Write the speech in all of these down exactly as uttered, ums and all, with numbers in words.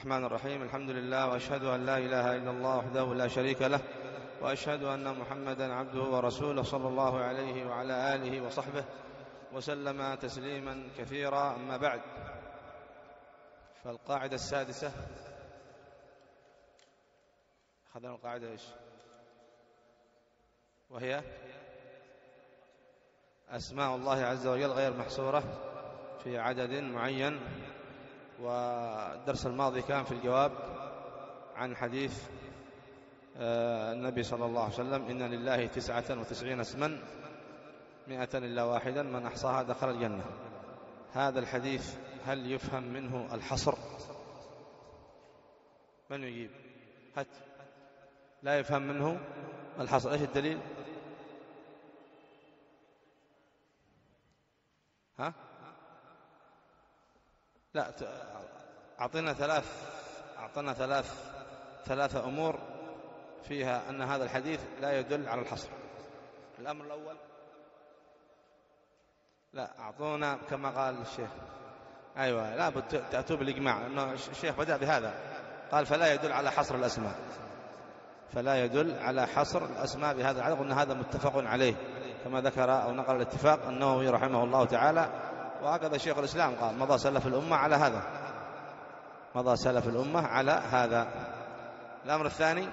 الرحمن الرحيم. الحمد لله، وأشهد أن لا إله إلا الله وحده لا شريك له، وأشهد أن محمدا عبده ورسوله صلى الله عليه وعلى آله وصحبه وسلم تسليما كثيرا. أما بعد، فالقاعدة السادسة، أخذنا القاعدة إيش؟ وهي أسماء الله عز وجل غير محصورة في عدد معين. والدرس الماضي كان في الجواب عن حديث النبي صلى الله عليه وسلم: إن لله تسعة وتسعين اسما مئة إلا واحدا من أحصاها دخل الجنة. هذا الحديث هل يفهم منه الحصر؟ من يجيب؟ هات. لا يفهم منه الحصر. إيش الدليل؟ ها؟ لا، أعطينا ثلاث أعطنا ثلاث ثلاثة أمور فيها أن هذا الحديث لا يدل على الحصر. الأمر الأول، لا أعطونا كما قال الشيخ. أيوة، لا بد تأتوا بالإجماع، أنه الشيخ بدأ بهذا، قال فلا يدل على حصر الأسماء، فلا يدل على حصر الأسماء بهذا العدد. قلنا هذا متفق عليه كما ذكر أو نقل الاتفاق النووي رحمه الله تعالى، وهكذا شيخ الإسلام قال: مضى سلف الأمة على هذا، مضى سلف الأمة على هذا. الأمر الثاني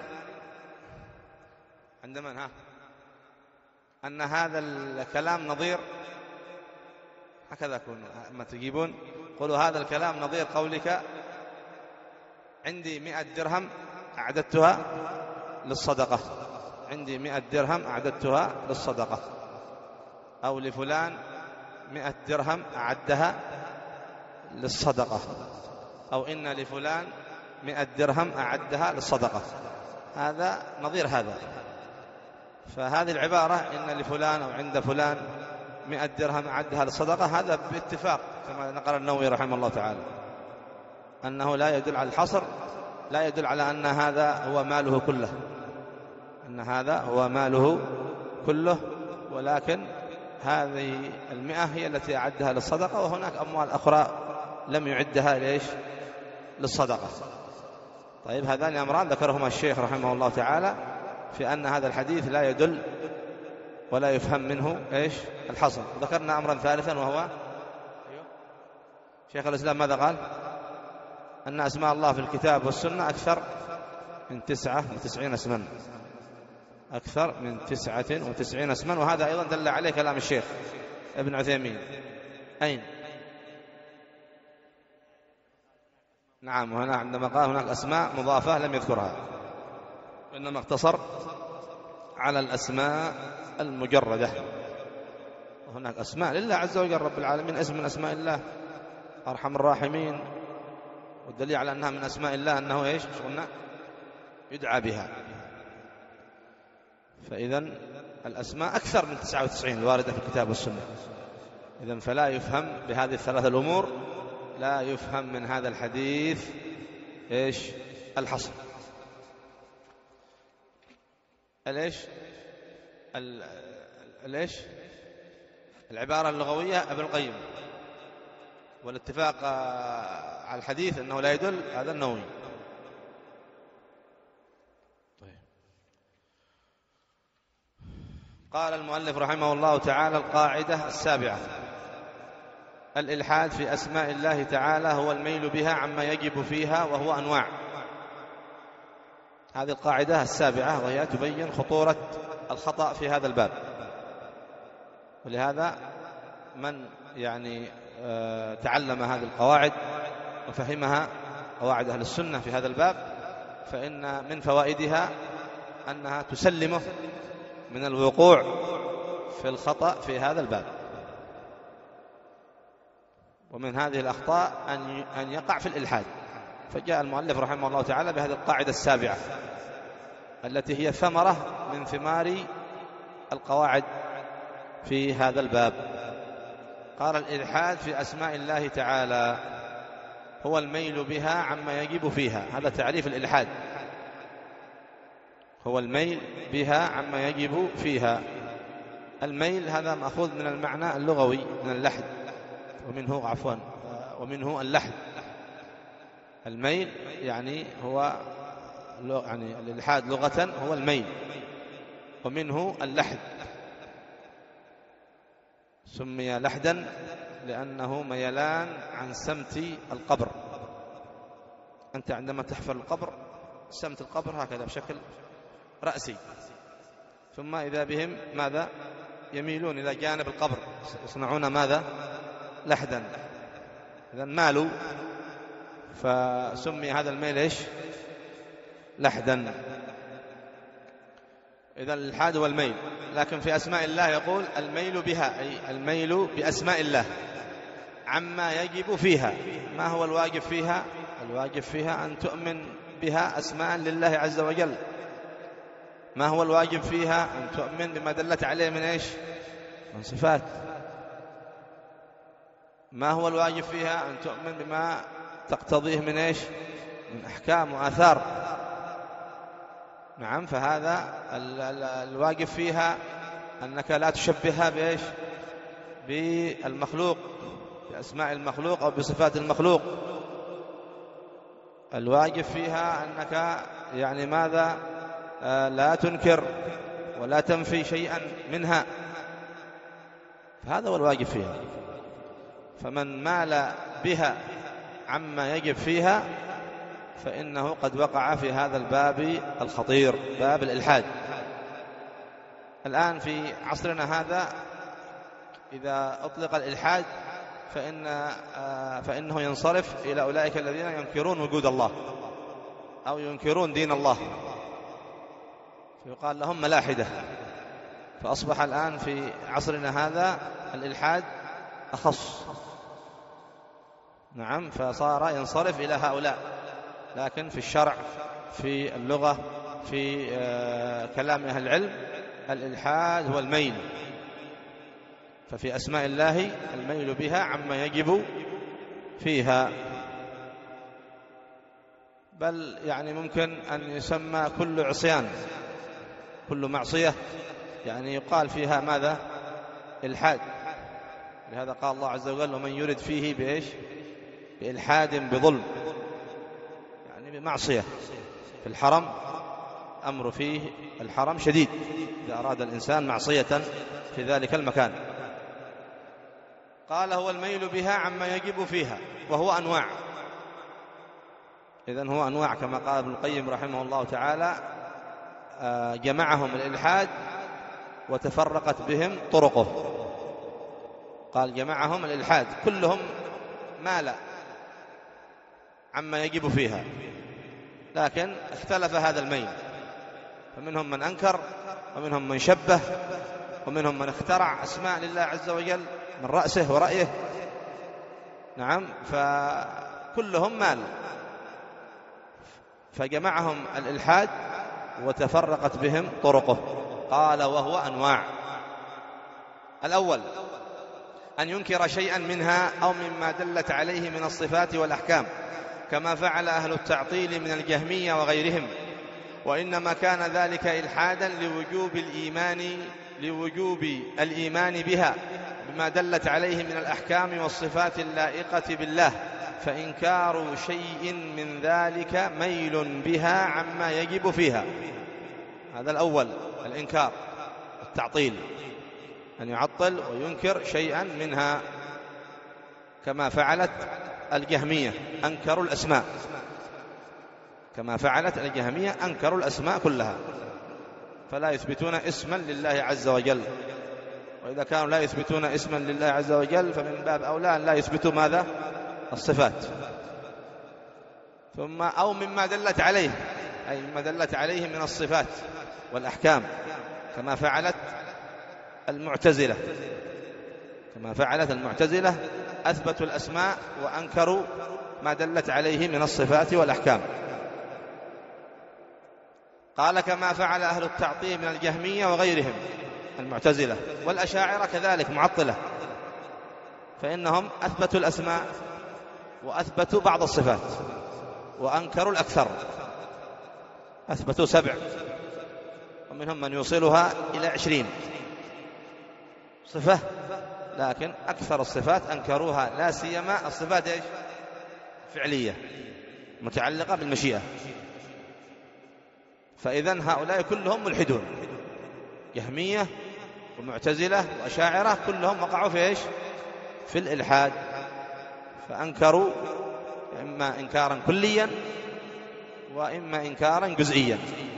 عند من؟ ها؟ أن هذا الكلام نظير، هكذا كونوا ما تجيبون، قولوا هذا الكلام نظير قولك: عندي مئة درهم أعددتها للصدقة، عندي مئة درهم أعددتها للصدقة، أو لفلان مئة درهم أعدها للصدقة، أو إن لفلان مئة درهم أعدها للصدقة. هذا نظير هذا. فهذه العبارة إن لفلان أو عند فلان مئة درهم أعدها للصدقة، هذا باتفاق كما نقل النووي رحمه الله تعالى أنه لا يدل على الحصر، لا يدل على أن هذا هو ماله كله، أن هذا هو ماله كله، ولكن هذه المئة هي التي أعدها للصدقة، وهناك أموال أخرى لم يعدها ليش؟ للصدقة. طيب، هذان أمران ذكرهما الشيخ رحمه الله تعالى في أن هذا الحديث لا يدل ولا يفهم منه إيش؟ الحصر. ذكرنا أمرا ثالثا، وهو شيخ الإسلام ماذا قال؟ أن أسماء الله في الكتاب والسنة أكثر من تسعة وتسعين اسما، أكثر من تسعة وتسعين اسما، وهذا أيضا دل عليه كلام الشيخ ابن عثيمين. أين؟ نعم، وهنا عندما قال هناك أسماء مضافة لم يذكرها، وإنما اقتصر على الأسماء المجردة. وهناك أسماء لله عز وجل رب العالمين، اسم من أسماء الله أرحم الراحمين، والدليل على أنها من أسماء الله أنه إيش؟ قلنا يدعى بها. فإذن الأسماء أكثر من تسعة وتسعين الواردة في الكتاب والسنة. إذن فلا يفهم بهذه الثلاثة الأمور، لا يفهم من هذا الحديث إيش؟ الحصر. الإيش؟ الإيش؟ العبارة اللغوية ابن القيم، والاتفاق على الحديث أنه لا يدل هذا النووي. طيب. قال المؤلف رحمه الله تعالى: القاعدة السابعة: الإلحاد في أسماء الله تعالى هو الميل بها عما يجب فيها، وهو أنواع. هذه القاعدة السابعة، وهي تبين خطورة الخطأ في هذا الباب. ولهذا من يعني تعلم هذه القواعد وفهمها، قواعد أهل السنة في هذا الباب، فإن من فوائدها أنها تسلمه من الوقوع في الخطأ في هذا الباب. ومن هذه الأخطاء أن يقع في الإلحاد. فجاء المؤلف رحمه الله تعالى بهذه القاعدة السابعة التي هي ثمرة من ثمار القواعد في هذا الباب. قال: الإلحاد في أسماء الله تعالى هو الميل بها عما يجب فيها. هذا تعريف الإلحاد، هو الميل بها عما يجب فيها. الميل هذا مأخوذ من المعنى اللغوي من اللحد، ومنه عفوا ومنه اللحد. الميل يعني هو يعني الإلحاد لغة هو الميل، ومنه اللحد، سمي لحدا لأنه ميلان عن سمت القبر. أنت عندما تحفر القبر سمت القبر هكذا بشكل رأسي، ثم إذا بهم ماذا يميلون إلى جانب القبر، يصنعون ماذا لحدا، إذن مالوا، فسمي هذا الميل إيش لحدا. إذن الإلحاد هو الميل. لكن في أسماء الله يقول الميل بها، أي الميل بأسماء الله عما يجب فيها. ما هو الواجب فيها؟ الواجب فيها أن تؤمن بها أسماء لله عز وجل. ما هو الواجب فيها؟ أن تؤمن بما دلت عليه من إيش من صفات. ما هو الواجب فيها؟ أن تؤمن بما تقتضيه من إيش من أحكام وآثار. نعم، فهذا الواجب فيها أنك لا تشبهها بإيش بالمخلوق، بأسماء المخلوق أو بصفات المخلوق. الواجب فيها أنك يعني ماذا آه لا تنكر ولا تنفي شيئا منها، فهذا هو الواجب فيها. فمن مال بها عما يجب فيها فإنه قد وقع في هذا الباب الخطير، باب الإلحاد. الآن في عصرنا هذا إذا أطلق الإلحاد فإن آه فإنه ينصرف إلى أولئك الذين ينكرون وجود الله أو ينكرون دين الله، يقال لهم ملاحدة. فأصبح الآن في عصرنا هذا الإلحاد أخص. نعم، فصار ينصرف إلى هؤلاء. لكن في الشرع، في اللغة، في آه كلام أهل العلم، الإلحاد هو الميل. ففي أسماء الله الميل بها عما يجب فيها، بل يعني ممكن أن يسمى كل عصيان، كل معصية يعني يقال فيها ماذا إلحاد. لهذا قال الله عز وجل ومن يرد فيه بإيش بإلحاد بظلم، يعني بمعصية. في الحرم أمر فيه الحرم شديد إذا أراد الإنسان معصية في ذلك المكان. قال هو الميل بها عما يجب فيها، وهو أنواع. إذن هو أنواع كما قال ابن القيم رحمه الله تعالى، جمعهم الإلحاد وتفرقت بهم طرقه. قال جمعهم الإلحاد، كلهم مال عما يجب فيها، لكن اختلف هذا الميل، فمنهم من أنكر، ومنهم من شبه، ومنهم من اخترع أسماء لله عز وجل من رأسه ورأيه. نعم، فكلهم مال، فجمعهم الإلحاد وتفرقت بهم طرقه. قال وهو أنواع. الأول أن ينكر شيئا منها أو مما دلت عليه من الصفات والأحكام، كما فعل أهل التعطيل من الجهمية وغيرهم، وإنما كان ذلك إلحادا لوجوب الإيمان لوجوب الإيمان بها بما دلت عليه من الأحكام والصفات اللائقة بالله، فإنكار شيء من ذلك ميل بها عما يجب فيها. هذا الأول، الإنكار، التعطيل، أن يعطل وينكر شيئا منها، كما فعلت الجهمية أنكروا الأسماء، كما فعلت الجهمية أنكروا الأسماء كلها، فلا يثبتون اسما لله عز وجل. وإذا كانوا لا يثبتون اسما لله عز وجل فمن باب أولى أن لا يثبتوا ماذا الصفات. ثم أو مما دلت عليه، أي مما دلت عليه من الصفات والأحكام، كما فعلت المعتزلة كما فعلت المعتزلة أثبتوا الأسماء وأنكروا ما دلت عليه من الصفات والأحكام. قال كما فعل أهل التعطيل من الجهمية وغيرهم المعتزلة، والأشاعرة كذلك معطلة، فإنهم أثبتوا الأسماء وأثبتوا بعض الصفات وأنكروا الأكثر، أثبتوا سبع، ومنهم من يوصلها إلى عشرين صفة، لكن أكثر الصفات أنكروها، لا سيما الصفات إيش؟ فعلية. متعلقة بالمشيئة. فإذن هؤلاء كلهم ملحدون، جهمية ومعتزلة وأشاعرة، كلهم وقعوا في إيش؟ في الإلحاد، فأنكروا إما إنكارا كليا وإما إنكارا جزئيا.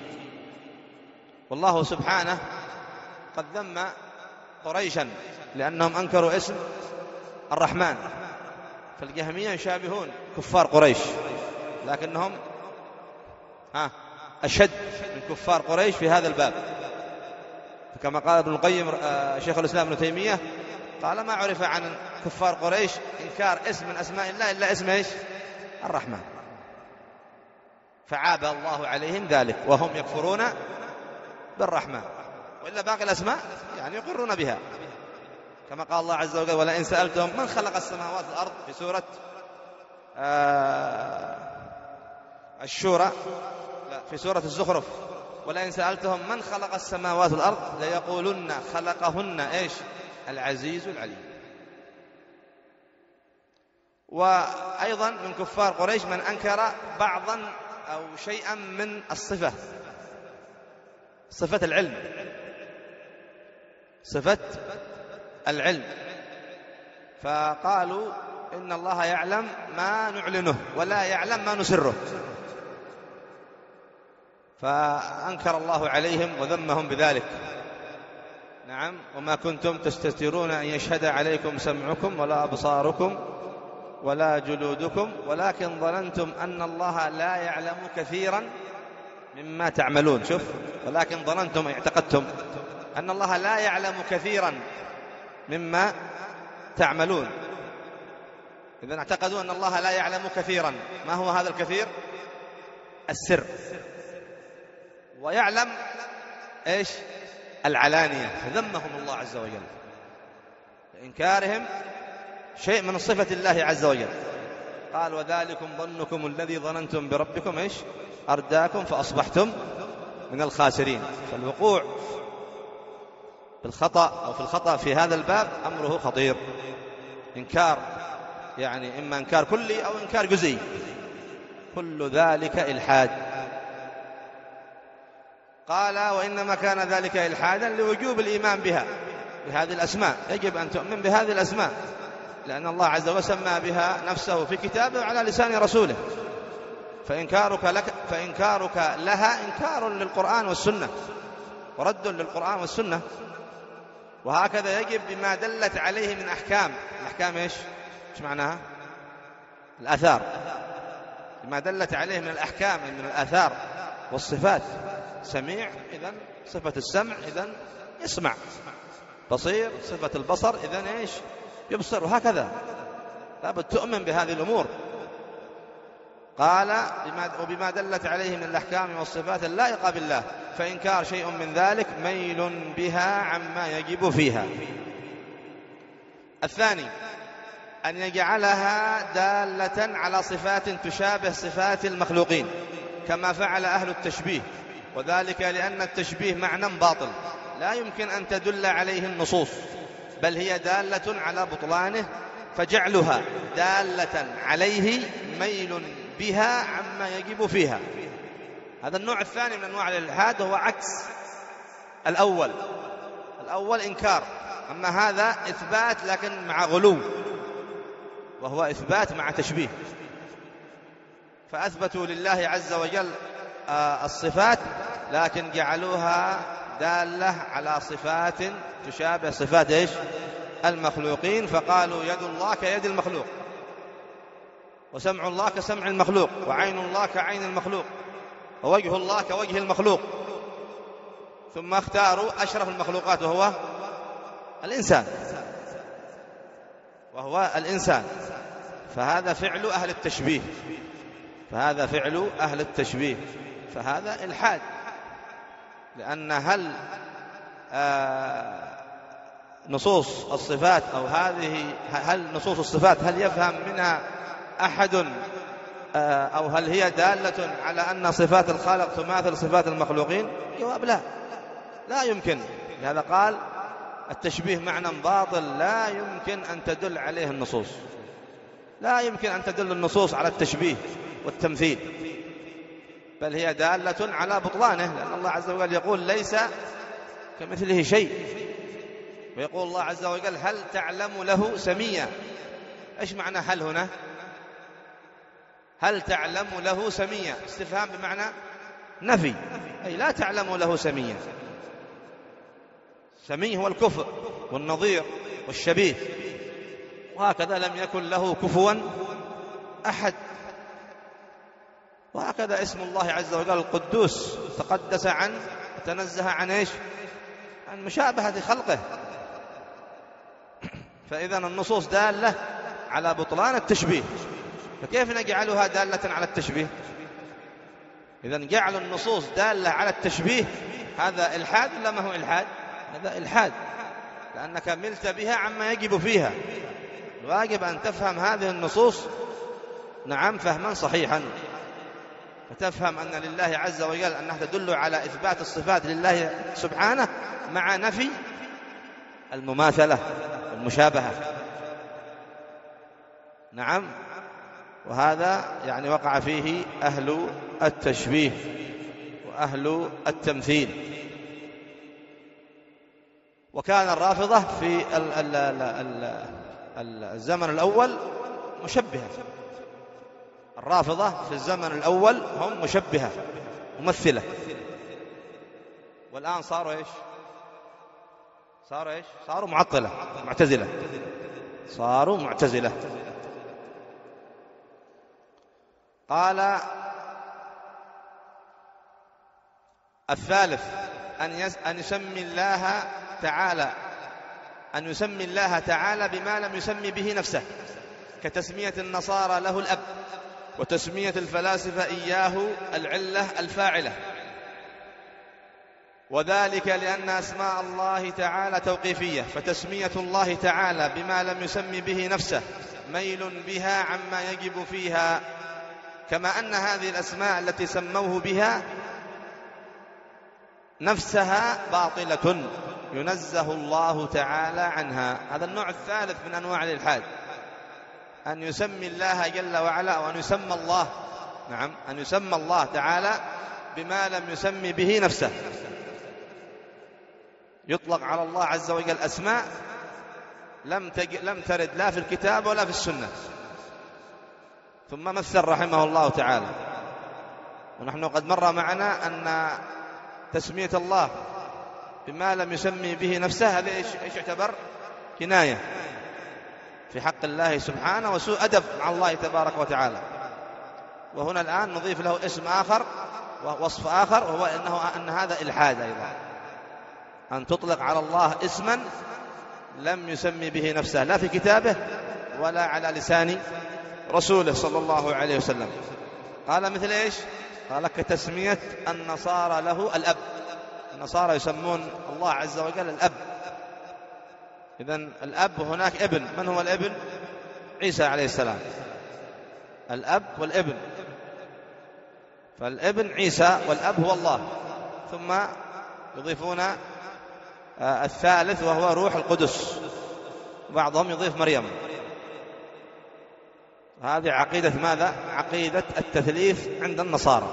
والله سبحانه قد ذم قريشا لأنهم أنكروا اسم الرحمن، فالجهمية يشابهون كفار قريش، لكنهم ها أشد من كفار قريش في هذا الباب. كما قال ابن القيم شيخ الإسلام ابن تيمية، قال ما عرف عن كفار قريش إنكار اسم من أسماء الله إلا اسم إيش؟ الرحمن، فعاب الله عليهم ذلك وهم يكفرون بالرحمن، وإلا باقي الأسماء يعني يقرون بها، كما قال الله عز وجل ولئن سألتهم من خلق السماوات والأرض في سورة آه الشورى، لا في سورة الزخرف، ولئن سألتهم من خلق السماوات والأرض ليقولن خلقهن إيش؟ العزيز العليم. وأيضا من كفار قريش من أنكر بعضا أو شيئا من الصفة، صفة العلم، صفة العلم، فقالوا إن الله يعلم ما نعلنه ولا يعلم ما نسره، فأنكر الله عليهم وذمهم بذلك. نعم، وما كنتم تستترون أن يشهد عليكم سمعكم ولا أبصاركم ولا جلودكم ولكن ظننتم أن الله لا يعلم كثيرا مما تعملون. شوف، ولكن ظننتم اعتقدتم أن الله لا يعلم كثيرا مما تعملون، إذن اعتقدوا أن الله لا يعلم كثيرا. ما هو هذا الكثير؟ السر، ويعلم إيش؟ العلانية، فذمهم الله عز وجل لإنكارهم شيء من صفة الله عز وجل. قال وذلكم ظنكم الذي ظننتم بربكم إيش؟ أرداكم فأصبحتم من الخاسرين. فالوقوع بالخطأ أو في الخطأ في هذا الباب أمره خطير، إنكار يعني إما إنكار كلي أو إنكار جزئي، كل ذلك إلحاد. قال وإنما كان ذلك إلحادا لوجوب الإيمان بها، بهذه الأسماء، يجب أن تؤمن بهذه الأسماء، لأن الله عز وجل سمى بها نفسه في كتابه على لسان رسوله، فإنكارك لك فإنكارك لها إنكار للقرآن والسنة ورد للقرآن والسنة. وهكذا يجب بما دلت عليه من أحكام. الأحكام إيش؟ إيش معناها؟ الآثار، بما دلت عليه من الأحكام من الآثار والصفات. سميع، إذن صفة السمع إذن يسمع، بصير صفة البصر إذن إيش؟ يبصر، وهكذا لابد تؤمن بهذه الأمور. قال وبما دلت عليه من الأحكام والصفات اللائقة بالله، فإنكار شيء من ذلك ميل بها عما يجب فيها. الثاني أن يجعلها دالة على صفات تشابه صفات المخلوقين كما فعل أهل التشبيه، وذلك لأن التشبيه معنى باطل لا يمكن أن تدل عليه النصوص، بل هي دالة على بطلانه، فجعلها دالة عليه ميل بها عما يجب فيها. هذا النوع الثاني من أنواع الإلحاد، هو عكس الأول. الأول إنكار، أما هذا إثبات لكن مع غلو، وهو إثبات مع تشبيه. فأثبتوا لله عز وجل الصفات لكن جعلوها دالة على صفات تشابه صفات إيش؟ المخلوقين، فقالوا يد الله كيد المخلوق، وسمع الله كسمع المخلوق، وعين الله كعين المخلوق، ووجه الله كوجه المخلوق. ثم اختاروا أشرف المخلوقات وهو الإنسان وهو الإنسان فهذا فعل أهل التشبيه فهذا فعل أهل التشبيه فهذا إلحاد. لأن هل آه نصوص الصفات أو هذه هل نصوص الصفات هل يفهم منها أحد آه أو هل هي دالة على أن صفات الخالق تماثل صفات المخلوقين؟ جواب لا، لا يمكن. لهذا قال التشبيه معنى باطل لا يمكن أن تدل عليه النصوص، لا يمكن أن تدل النصوص على التشبيه، والتمثيل، بل هي دالة على بطلانه، لأن الله عز وجل يقول ليس كمثله شيء. ويقول الله عز وجل هل تعلم له سميا. إيش معنى هل هنا؟ هل تعلم له سميا، استفهام بمعنى نفي، أي لا تعلم له سميا. سمي هو الكفء والنظير والشبيه، وهكذا لم يكن له كفوا أحد. وهكذا اسم الله عز وجل القدوس تقدس عن تنزه عن إيش؟ عن مشابهة خلقه. فإذا النصوص دالة على بطلان التشبيه، فكيف نجعلها دالة على التشبيه؟ إذا جعل النصوص دالة على التشبيه هذا إلحاد ولا ما هو إلحاد؟ هذا إلحاد، لأنك ملت بها عما يجب فيها. الواجب أن تفهم هذه النصوص نعم فهما صحيحا، فتفهم أن لله عز وجل أنها تدل على إثبات الصفات لله سبحانه مع نفي المماثلة والمشابهة. نعم، وهذا يعني وقع فيه أهل التشبيه وأهل التمثيل. وكان الرافضة في الزمن الأول مشبهة. الرافضة في الزمن الأول هم مشبهة ممثلة، والآن صاروا إيش؟ صاروا إيش؟ صاروا معطلة معتزلة، صاروا معتزلة. قال الثالث أن يس أن يسمي الله تعالى أن يسمي الله تعالى بما لم يسمي به نفسه، كتسمية النصارى له الأب، وتسمية الفلاسفة إياه العلة الفاعلة. وذلك لأن أسماء الله تعالى توقيفية، فتسمية الله تعالى بما لم يسمي به نفسه ميل بها عما يجب فيها، كما أن هذه الأسماء التي سموه بها نفسها باطلة ينزه الله تعالى عنها. هذا النوع الثالث من أنواع الإلحاد، أن يسمي الله جل وعلا، وأن يسمى الله نعم أن يسمى الله تعالى بما لم يسمي به نفسه. يطلق على الله عز وجل أسماء لم تج... لم ترد لا في الكتاب ولا في السنة. ثم مثل رحمه الله تعالى، ونحن قد مر معنا أن تسمية الله بما لم يسمي به نفسه هذا إيش إيش يعتبر؟ كناية في حق الله سبحانه وسوء أدب مع الله تبارك وتعالى. وهنا الآن نضيف له اسم آخر ووصف آخر، وهو إنه أن هذا إلحاد أيضا، أن تطلق على الله اسما لم يسمي به نفسه لا في كتابه ولا على لسان رسوله صلى الله عليه وسلم. قال مثل إيش؟ قال كتسمية النصارى له الأب. النصارى يسمون الله عز وجل الأب. إذن الأب هناك ابن، من هو الابن؟ عيسى عليه السلام، الأب والابن، فالابن عيسى والأب هو الله. ثم يضيفون الثالث وهو روح القدس، بعضهم يضيف مريم. هذه عقيدة ماذا؟ عقيدة التثليث عند النصارى،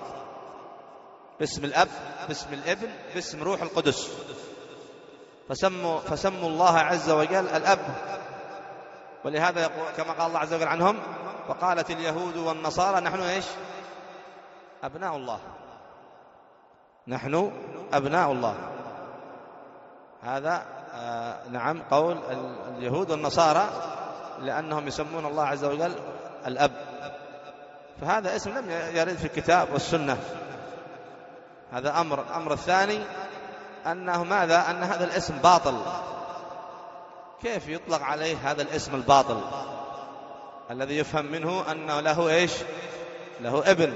باسم الأب، باسم الابن، باسم روح القدس. فسموا, فسموا الله عز وجل الأب. ولهذا يقول كما قال الله عز وجل عنهم: وقالت اليهود والنصارى نحن إيش؟ أبناء الله، نحن أبناء الله. هذا آه نعم قول اليهود والنصارى، لأنهم يسمون الله عز وجل الأب. فهذا اسم لم يرد في الكتاب والسنة. هذا أمر. الأمر الثاني أنه ماذا؟ أن هذا الاسم باطل. كيف يطلق عليه هذا الاسم الباطل الذي يفهم منه أنه له إيش؟ له ابن،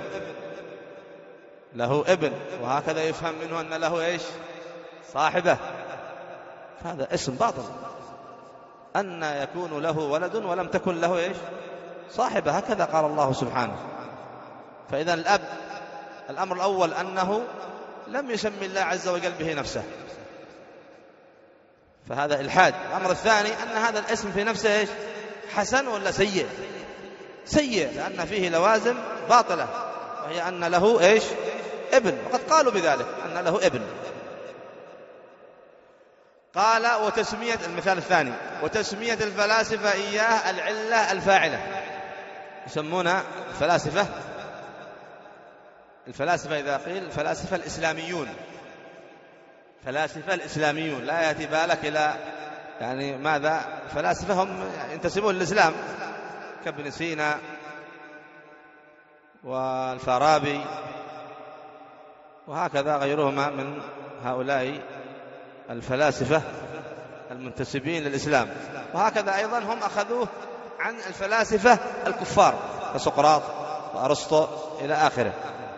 له ابن، وهكذا يفهم منه أن له إيش؟ صاحبة. هذا اسم باطل. أن يكون له ولد ولم تكن له إيش؟ صاحبة، هكذا قال الله سبحانه. فإذا الأب، الأمر الأول أنه لم يسمي الله عز وجل به نفسه، فهذا إلحاد. الأمر الثاني أن هذا الاسم في نفسه إيش؟ حسن ولا سيء؟ سيء، لأن فيه لوازم باطلة، وهي أن له إيش؟ ابن، وقد قالوا بذلك أن له ابن. قال وتسمية، المثال الثاني، وتسمية الفلاسفة إياه العلة الفاعلة. يسمون الفلاسفة الفلاسفة إذا قيل الفلاسفة الإسلاميون، فلاسفة الإسلاميون لا يأتي بالك إلى يعني ماذا؟ فلاسفة هم ينتسبون للإسلام كابن سينا والفارابي وهكذا غيرهما من هؤلاء الفلاسفة المنتسبين للإسلام. وهكذا أيضا هم أخذوه عن الفلاسفة الكفار كسقراط وأرسطو إلى آخره.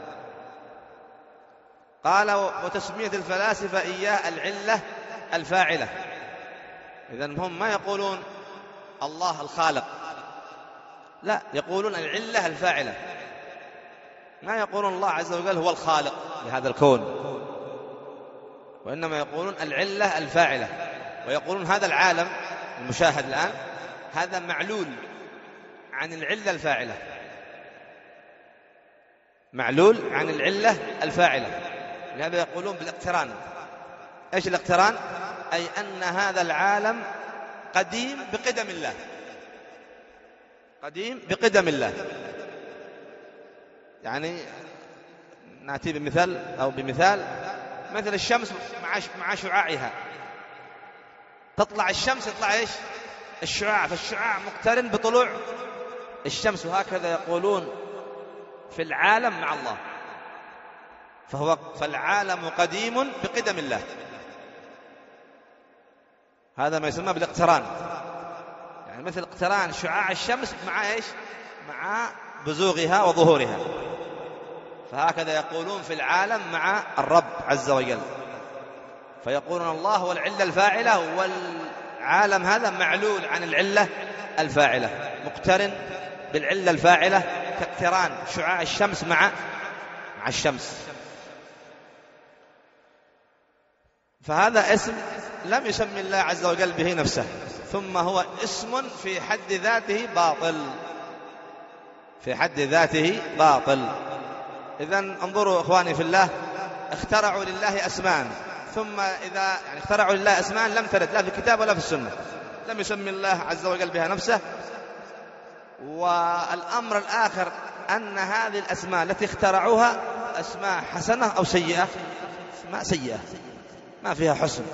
قال وتسمية الفلاسفة إياه العلة الفاعلة. إذن هم ما يقولون الله الخالق، لا، يقولون العلة الفاعلة، ما يقولون الله عز وجل هو الخالق لهذا الكون، وإنما يقولون العلة الفاعلة، ويقولون هذا العالم المشاهد الآن هذا معلول عن العلة الفاعلة، معلول عن العلة الفاعلة. لهذا يقولون بالاقتران. إيش الاقتران؟ أي أن هذا العالم قديم بقدم الله، قديم بقدم الله. يعني نأتي بمثال أو بمثال مثل الشمس مع شعاعها، تطلع الشمس يطلع إيش؟ الشعاع، فالشعاع مقترن بطلوع الشمس. وهكذا يقولون في العالم مع الله، فهو فالعالم قديم بقدم الله. هذا ما يسمى بالاقتران، يعني مثل اقتران شعاع الشمس مع إيش؟ مع بزوغها وظهورها. فهكذا يقولون في العالم مع الرب عز وجل، فيقولون الله هو العلة الفاعلة والعالم هذا معلول عن العلة الفاعلة، مقترن بالعلة الفاعلة كاقتران شعاع الشمس مع مع الشمس. فهذا اسم لم يسمي الله عز وجل به نفسه، ثم هو اسم في حد ذاته باطل، في حد ذاته باطل. إذن انظروا إخواني في الله، اخترعوا لله أسماء، ثم إذا يعني اخترعوا لله أسماء لم ترد لا في الكتاب ولا في السنة، لم يسمي الله عز وجل بها نفسه. والأمر الآخر أن هذه الأسماء التي اخترعوها أسماء حسنة أو سيئة؟ أسماء سيئة، ما فيها حسن،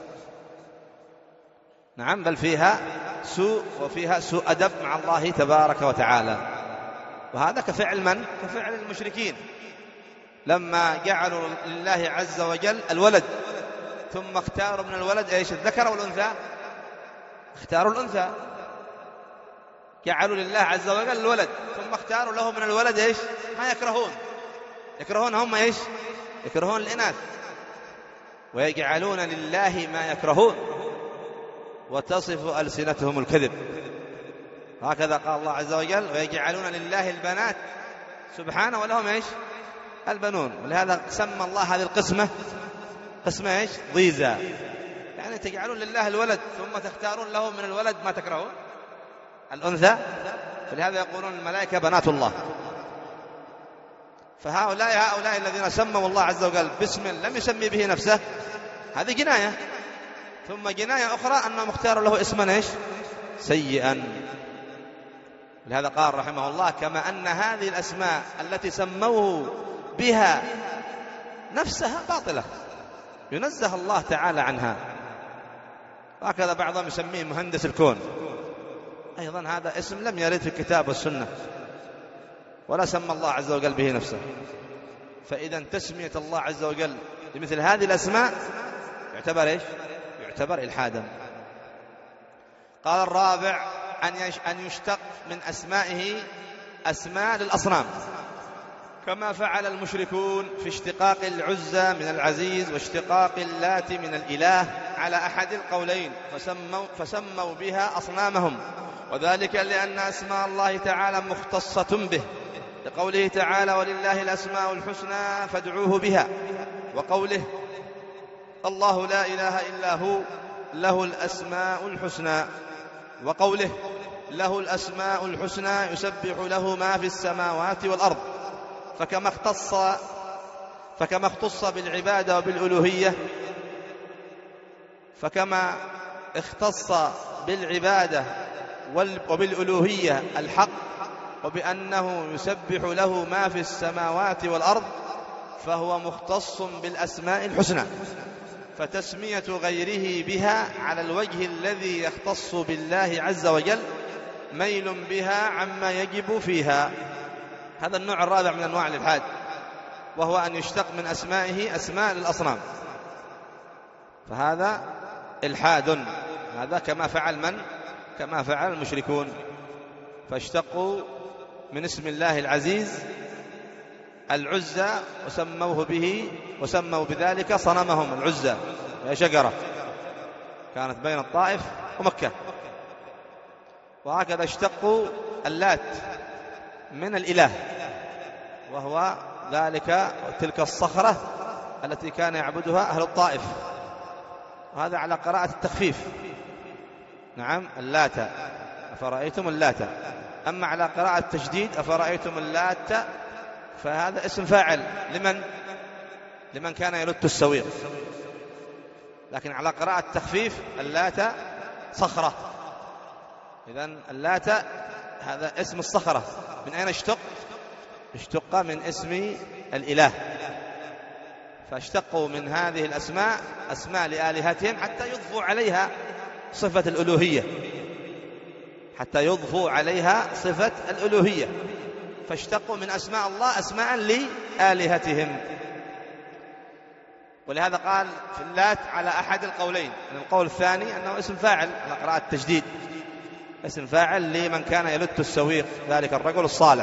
نعم، بل فيها سوء، وفيها سوء أدب مع الله تبارك وتعالى. وهذا كفعل من؟ كفعل المشركين لما جعلوا لله عز وجل الولد، ثم اختاروا من الولد ايش؟ الذكر والأنثى، اختاروا الأنثى، جعلوا لله عز وجل الولد، ثم اختاروا له من الولد ايش؟ ما يكرهون، يكرهون هم ايش؟ يكرهون الإناث، ويجعلون لله ما يكرهون وتصف ألسنتهم الكذب. هكذا قال الله عز وجل ويجعلون لله البنات سبحانه ولهم ايش؟ البنون. ولهذا سمى الله هذه القسمة قسمة ايش؟ ضيزى، يعني تجعلون لله الولد ثم تختارون له من الولد ما تكرهون، الأنثى. فلهذا يقولون الملائكة بنات الله. فهؤلاء هؤلاء الذين سموا الله عز وجل باسم لم يسمي به نفسه، هذه جناية، ثم جناية أخرى أنهم اختاروا له اسما ايش؟ سيئا. لهذا قال رحمه الله كما أن هذه الأسماء التي سموه بها نفسها باطلة ينزه الله تعالى عنها. وهكذا بعضهم يسميه مهندس الكون، أيضا هذا اسم لم يرد في الكتاب والسنة، ولا سمى الله عز وجل به نفسه. فإذا تسمية الله عز وجل بمثل هذه الأسماء يعتبر إيش؟ يعتبر إلحادا. قال الرابع أن يشتق من أسمائه أسماء للأصنام، كما فعل المشركون في اشتقاق العزى من العزيز واشتقاق اللات من الإله على أحد القولين، فسموا, فسموا بها أصنامهم، وذلك لأن أسماء الله تعالى مختصة به، لقوله تعالى ولله الأسماء الحسنى فادعوه بها، وقوله الله لا إله إلا هو له الأسماء الحسنى، وقوله له الأسماء الحسنى يسبح له ما في السماوات والأرض. فكما اختص فكما اختص بالعبادة وبالألوهية فكما اختص بالعبادة وبالألوهية الحق، وبأنه يسبح له ما في السماوات والأرض، فهو مختص بالأسماء الحسنى، فتسمية غيره بها على الوجه الذي يختص بالله عز وجل ميل بها عما يجب فيها. هذا النوع الرابع من أنواع الإلحاد، وهو أن يشتق من أسمائه أسماء للأصنام، فهذا إلحاد. هذا كما فعل من؟ كما فعل المشركون، فاشتقوا من اسم الله العزيز العزى وسموه به وسموا بذلك صنمهم العزى، هي شجرة كانت بين الطائف ومكة. وهكذا اشتقوا اللات من الإله، وهو ذلك تلك الصخرة التي كان يعبدها أهل الطائف، وهذا على قراءة التخفيف. نعم، اللات أفرأيتم اللات. أما على قراءة التشديد أفرأيتم اللات، فهذا اسم فاعل لمن؟ لمن كان يلت السويق. لكن على قراءة التخفيف اللات صخرة. إذن اللات هذا اسم الصخرة. من أين اشتق؟ اشتق من اسم الإله، فاشتقوا من هذه الأسماء أسماء لآلهتهم حتى يضفوا عليها صفة الألوهية، حتى يضفوا عليها صفة الألوهية، فاشتقوا من أسماء الله أسماء لآلهتهم. ولهذا قال في اللات على أحد القولين، القول الثاني أنه اسم فاعل على قراءة التجديد، اسم فاعل لمن كان يلت السويق، ذلك الرجل الصالح.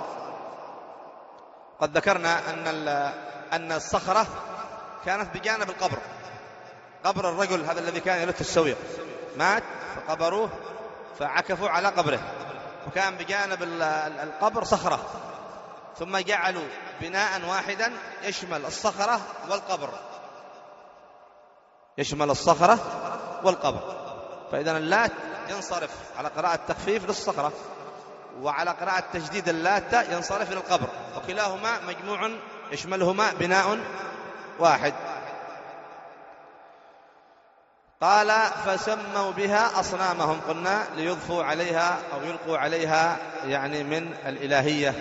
قد ذكرنا أن أن الصخرة كانت بجانب القبر، قبر الرجل هذا الذي كان يلت السويق مات فقبروه فعكفوا على قبره، وكان بجانب القبر صخرة، ثم جعلوا بناء واحدا يشمل الصخرة والقبر، يشمل الصخرة والقبر. فإذا اللات ينصرف على قراءة التخفيف للصخرة، وعلى قراءة تجديد اللات ينصرف للقبر، وكلاهما مجموع يشملهما بناء واحد. قال فسموا بها أصنامهم، قلنا ليضفوا عليها أو يلقوا عليها يعني من الإلهية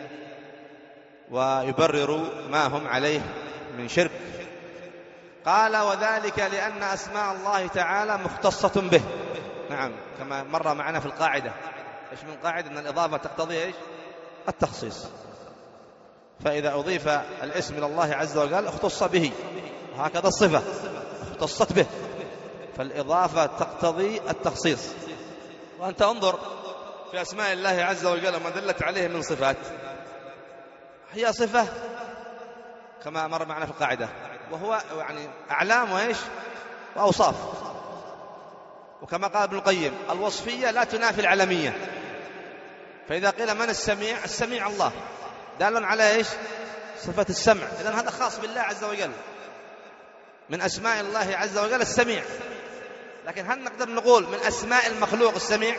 ويبرروا ما هم عليه من شرك. قال وذلك لأن أسماء الله تعالى مختصة به. نعم، كما مر معنا في القاعدة، إيش من قاعدة أن الإضافة تقتضي إيش؟ التخصيص. فإذا أضيف الاسم إلى الله عز وجل اختص به، وهكذا الصفة اختصت به، فالإضافة تقتضي التخصيص. وأنت انظر في أسماء الله عز وجل وما دلت عليه من صفات، هي صفة كما مر معنا في القاعدة، وهو يعني أعلام وإيش وأوصاف. وكما قال ابن القيم الوصفية لا تنافي العلمية. فإذا قيل من السميع؟ السميع الله، دال على إيش؟ صفة السمع. إذن هذا خاص بالله عز وجل، من أسماء الله عز وجل السميع. لكن هل نقدر نقول من أسماء المخلوق السميع؟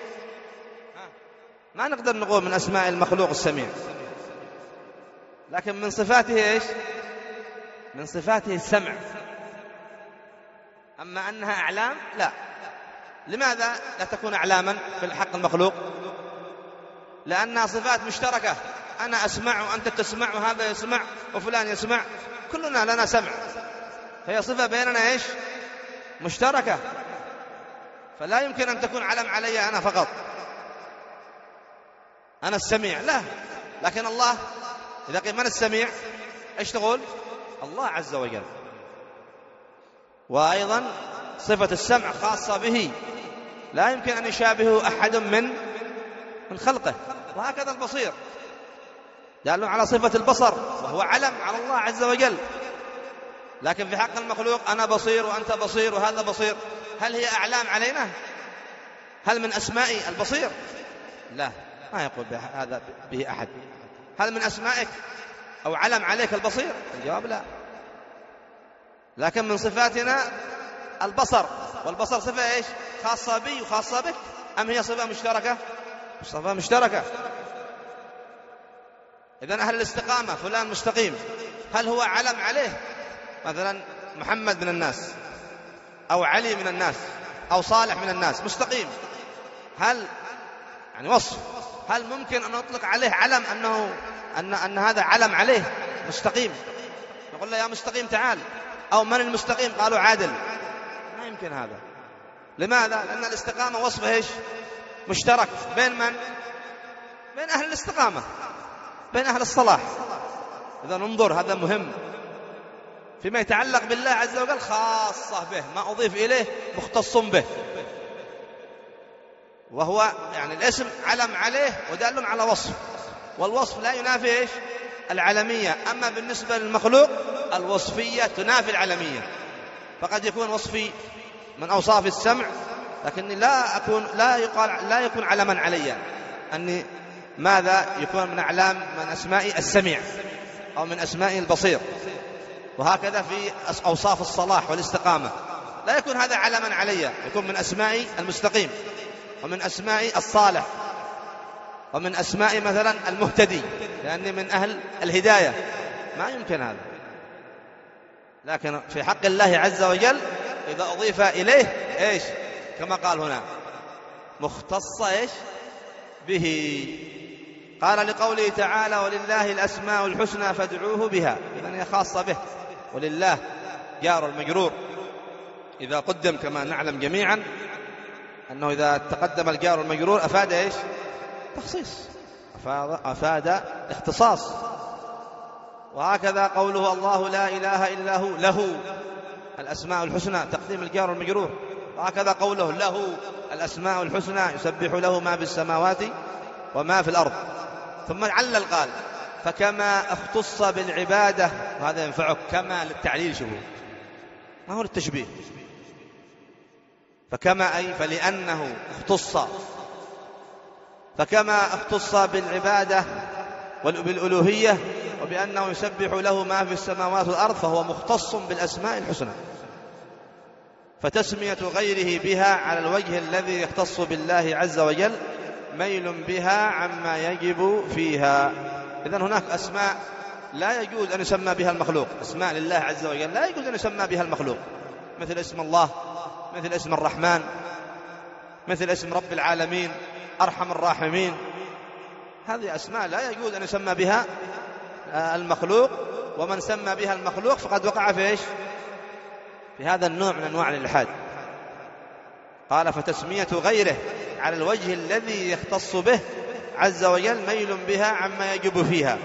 ما نقدر نقول من أسماء المخلوق السميع، لكن من صفاته إيش؟ من صفاته السمع. أما أنها أعلام لا. لماذا لا تكون أعلاما في الحق المخلوق؟ لأنها صفات مشتركة، أنا أسمع وأنت تسمع وهذا يسمع وفلان يسمع، كلنا لنا سمع، هي صفة بيننا إيش؟ مشتركة. فلا يمكن أن تكون علم علي أنا فقط، أنا السميع، لا. لكن الله إذا قيل من السميع إيش تقول؟ الله عز وجل. وأيضا صفة السمع خاصة به، لا يمكن أن يشابهه أحد من من خلقه. وهكذا البصير دال على صفة البصر، وهو علم على الله عز وجل. لكن في حق المخلوق أنا بصير وأنت بصير وهذا بصير، هل هي أعلام علينا؟ هل من أسمائي البصير؟ لا، ما يقول هذا به أحد. هل من أسمائك أو علم عليك البصير؟ الجواب لا. لكن من صفاتنا البصر، والبصر صفة إيش؟ خاصة بي وخاصة بك. أم هي صفة مشتركة؟ صفة مشتركة. إذن أهل الاستقامة فلان مستقيم، هل هو علم عليه؟ مثلا محمد من الناس أو علي من الناس أو صالح من الناس مستقيم، هل يعني وصف، هل ممكن أن نطلق عليه علم أنه أن, أن هذا علم عليه مستقيم؟ نقول له يا مستقيم تعال، أو من المستقيم؟ قالوا عادل. ما يمكن هذا. لماذا؟ لأن الاستقامة وصف إيش؟ مشترك بين من؟ بين أهل الاستقامة، بين أهل الصلاح. إذا انظر، هذا مهم فيما يتعلق بالله عز وجل، خاصة به، ما أضيف إليه مختص به، وهو يعني الاسم علم عليه ودال على وصف، والوصف لا ينافي إيش؟ العلمية. أما بالنسبة للمخلوق الوصفية تنافي العلمية، فقد يكون وصفي من أوصاف السمع، لكني لا أكون لا يقال لا يكون علما علي، أني ماذا يكون من أعلام من أسماء السميع أو من أسماء البصير. وهكذا في أوصاف الصلاح والاستقامة لا يكون هذا علما علي، يكون من أسماء المستقيم ومن أسماء الصالح ومن أسماء مثلا المهتدي، لأني من أهل الهداية. ما يمكن هذا. لكن في حق الله عز وجل إذا أضيف إليه إيش؟ كما قال هنا مختص إيش؟ به. قال لقوله تعالى ولله الأسماء الحسنى فادعوه بها، إذن هي خاصة به. ولله جار المجرور إذا قدم كما نعلم جميعا أنه إذا تقدم الجار المجرور أفاد إيش؟ تخصيص، أفاد, أفاد اختصاص. وهكذا قوله الله لا إله إلا هو، له الأسماء الحسنى، تقديم الجار المجرور. وهكذا قوله له الأسماء الحسنى يسبح له ما في السماوات وما في الأرض. ثم علل قال فكما اختص بالعبادة، وهذا ينفعك كما للتعليل، شبه ما هو للتشبيه. فكما أي فلأنه اختص، فكما اختص بالعبادة وبالألوهية وبأنه يسبح له ما في السماوات والأرض، فهو مختص بالأسماء الحسنى. فتسمية غيره بها على الوجه الذي يختص بالله عز وجل ميل بها عما يجب فيها. إذن هناك أسماء لا يجوز أن يسمى بها المخلوق، أسماء لله عز وجل لا يجوز أن يسمى بها المخلوق، مثل اسم الله، مثل اسم الرحمن، مثل اسم رب العالمين، أرحم الراحمين. هذه أسماء لا يجوز أن يسمى بها المخلوق، ومن سمى بها المخلوق فقد وقع في إيش؟ في هذا النوع من أنواع الإلحاد. قال فتسمية غيره على الوجه الذي يختص به عز وجل ميل بها عما يجب فيها،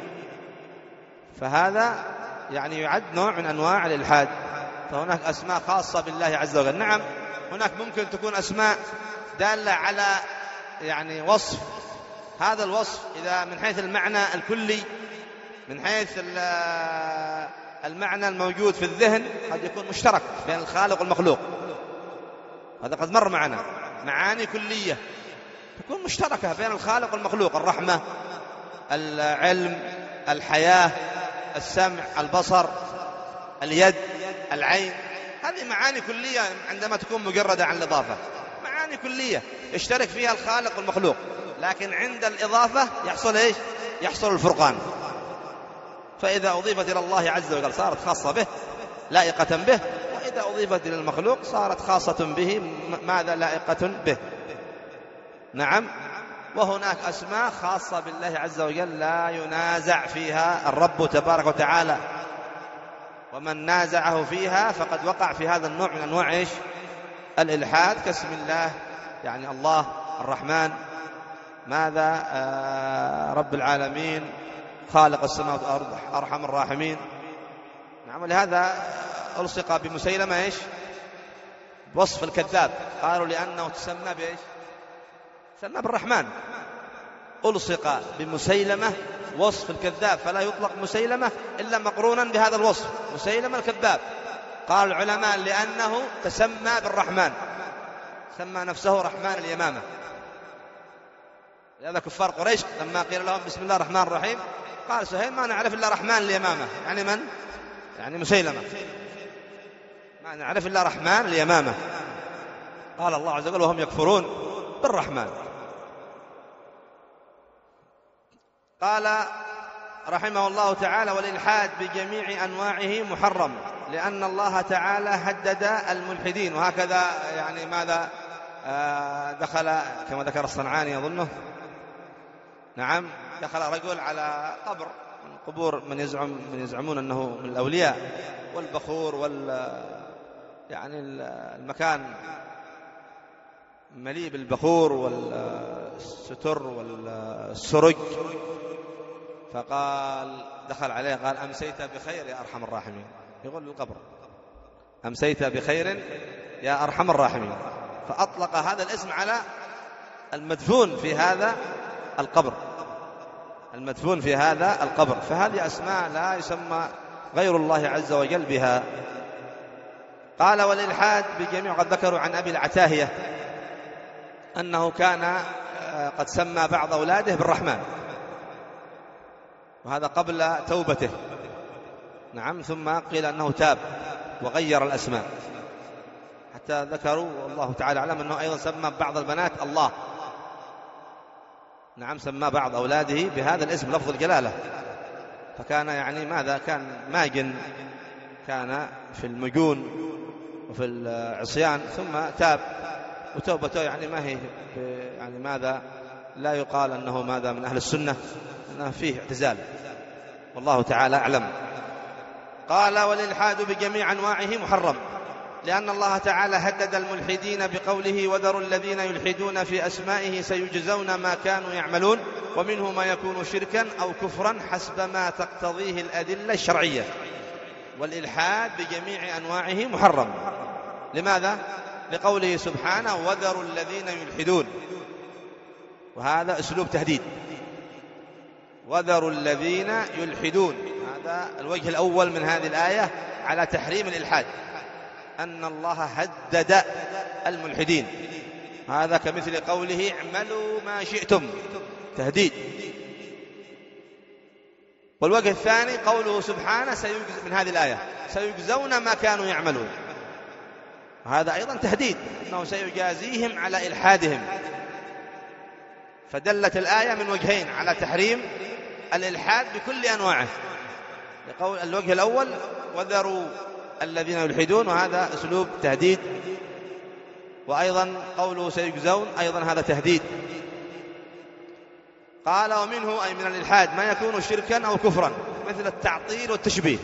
فهذا يعني يعد نوع من أنواع الإلحاد. فهناك أسماء خاصة بالله عز وجل. نعم هناك ممكن تكون أسماء دالة على يعني وصف، هذا الوصف إذا من حيث المعنى الكلي، من حيث المعنى الموجود في الذهن، قد يكون مشترك بين الخالق والمخلوق. هذا قد مر معنا، معاني كلية تكون مشتركة بين الخالق والمخلوق، الرحمة، العلم، الحياة، السمع، البصر، اليد، العين. هذه معاني كلية عندما تكون مجردة عن الإضافة، معاني كلية يشترك فيها الخالق والمخلوق، لكن عند الإضافة يحصل إيش؟ يحصل الفرقان. فإذا أضيفت إلى الله عز وجل صارت خاصة به لائقة به، وإذا أضيفت إلى المخلوق صارت خاصة به ماذا؟ لائقة به. نعم. وهناك أسماء خاصة بالله عز وجل لا ينازع فيها الرب تبارك وتعالى، ومن نازعه فيها فقد وقع في هذا النوع من أنواع إيش؟ الإلحاد، كاسم الله، يعني الله الرحمن، ماذا؟ آه رب العالمين، خالق السماوات والأرض، أرحم الراحمين. نعم. ولهذا ألصق بمسيلمة إيش؟ وصف الكذاب، قالوا لأنه تسمى بإيش؟ تسمى بالرحمن. ألصق بمسيلمة وصف الكذاب، فلا يطلق مسيلمة إلا مقرونا بهذا الوصف، مسيلمة الكذاب. قال العلماء لأنه تسمى بالرحمن، سمى نفسه رحمن اليمامة. لهذا كفار قريش لما قيل لهم بسم الله الرحمن الرحيم قال سهيل ما نعرف إلا رحمن اليمامة. يعني من؟ يعني مسيلمة، ما نعرف إلا رحمن اليمامة. قال الله عز وجل وهم يكفرون بالرحمن. قال رحمه الله تعالى: والإلحاد بجميع أنواعه محرم، لأن الله تعالى هدد الملحدين. وهكذا يعني ماذا دخل كما ذكر الصنعاني أظنه، نعم، دخل رجل على قبر من قبور من يزعم من يزعمون أنه من الأولياء، والبخور وال يعني المكان مليء بالبخور والستر والسرج، فقال دخل عليه قال: أمسيت بخير يا أرحم الراحمين. يقول للقبر: أمسيت بخير يا أرحم الراحمين. فأطلق هذا الاسم على المدفون في هذا القبر، المدفون في هذا القبر. فهذه أسماء لا يسمى غير الله عز وجل بها. قال: والإلحاد بجميع. قد ذكروا عن أبي العتاهية أنه كان قد سمى بعض أولاده بالرحمن، وهذا قبل توبته، نعم، ثم قيل أنه تاب وغير الأسماء، حتى ذكروا والله تعالى أعلم أنه أيضا سمى بعض البنات الله، نعم، سمى بعض أولاده بهذا الاسم لفظ الجلالة. فكان يعني ماذا كان ماجن، كان في المجون وفي العصيان، ثم تاب، وتوبته يعني ما هي يعني ماذا لا يقال أنه ماذا من أهل السنة، أنه فيه اعتزال، والله تعالى أعلم. قال: والإلحاد بجميع أنواعه محرم، لأن الله تعالى هدد الملحدين بقوله: وذروا الذين يلحدون في أسمائه سيجزون ما كانوا يعملون، ومنه ما يكون شركا أو كفرا حسب ما تقتضيه الأدلة الشرعية. والإلحاد بجميع أنواعه محرم. لماذا؟ لقوله سبحانه: وذروا الذين يلحدون، وهذا أسلوب تهديد. وذروا الذين يلحدون، هذا الوجه الأول من هذه الآية على تحريم الإلحاد، أن الله هدد الملحدين، هذا كمثل قوله: اعملوا ما شئتم، تهديد. والوجه الثاني قوله سبحانه من هذه الآية: سيجزون ما كانوا يعملون، هذا أيضا تهديد، أنه سيجازيهم على إلحادهم. فدلت الآية من وجهين على تحريم الإلحاد بكل أنواعه. لقول الوجه الأول: وذروا الذين يلحدون، وهذا أسلوب تهديد. وأيضا قوله سيجزون أيضا هذا تهديد. قال: ومنه أي من الإلحاد ما يكون شركا أو كفرا، مثل التعطيل والتشبيه.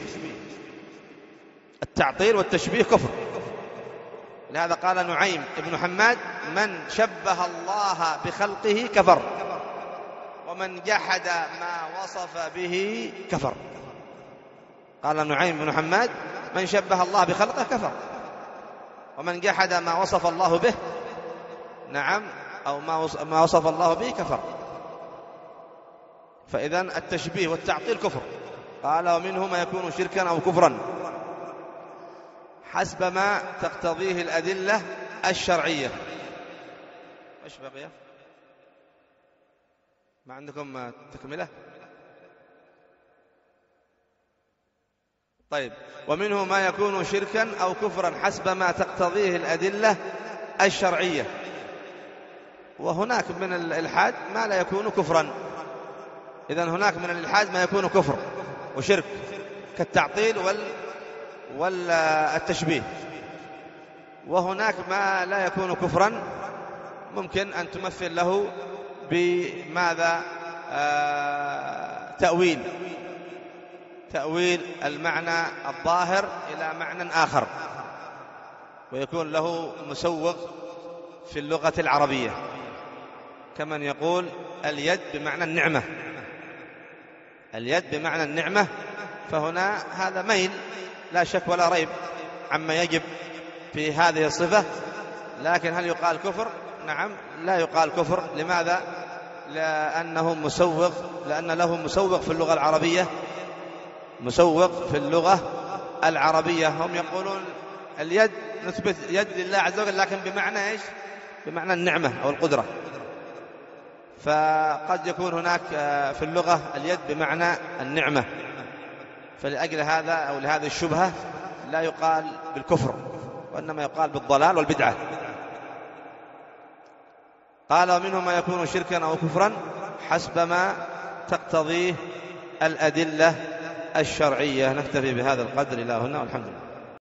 التعطيل والتشبيه كفر. لهذا قال نعيم ابن حماد: من شبه الله بخلقه كفر، ومن جحد ما وصف به كفر. قال نعيم بن حماد: من شبه الله بخلقه كفر، ومن جحد ما وصف الله به، نعم، أو ما وصف الله به كفر. فإذن التشبيه والتعطيل كفر. قال: ومنه ما يكون شركا أو كفرا حسب ما تقتضيه الأدلة الشرعية. إيش بقي؟ ما عندكم تكملة؟ طيب. ومنه ما يكون شركا أو كفرا حسب ما تقتضيه الأدلة الشرعية. وهناك من الإلحاد ما لا يكون كفرا. إذن هناك من الإلحاد ما يكون كفر وشرك، كالتعطيل وال والتشبيه. وهناك ما لا يكون كفرا، ممكن أن تمثل له بماذا؟ آه تأويل تأويل المعنى الظاهر إلى معنى آخر، ويكون له مسوغ في اللغة العربية، كمن يقول اليد بمعنى النعمة، اليد بمعنى النعمة. فهنا هذا ميل لا شك ولا ريب عما يجب في هذه الصفة. لكن هل يقال كفر؟ نعم، لا يقال كفر. لماذا؟ لأنه مسوغ، لأن له مسوغ في اللغة العربية، مسوغ في اللغة العربية. هم يقولون اليد نثبت يد لله عز وجل، لكن بمعنى إيش؟ بمعنى النعمة أو القدرة. فقد يكون هناك في اللغة اليد بمعنى النعمة، فلأجل هذا أو لهذه الشبهة لا يقال بالكفر، وإنما يقال بالضلال والبدعة. قال ومنهم ما يكون شركا أو كفرا حسب ما تقتضيه الأدلة الشرعية. نكتفي بهذا القدر إلى هنا والحمد لله.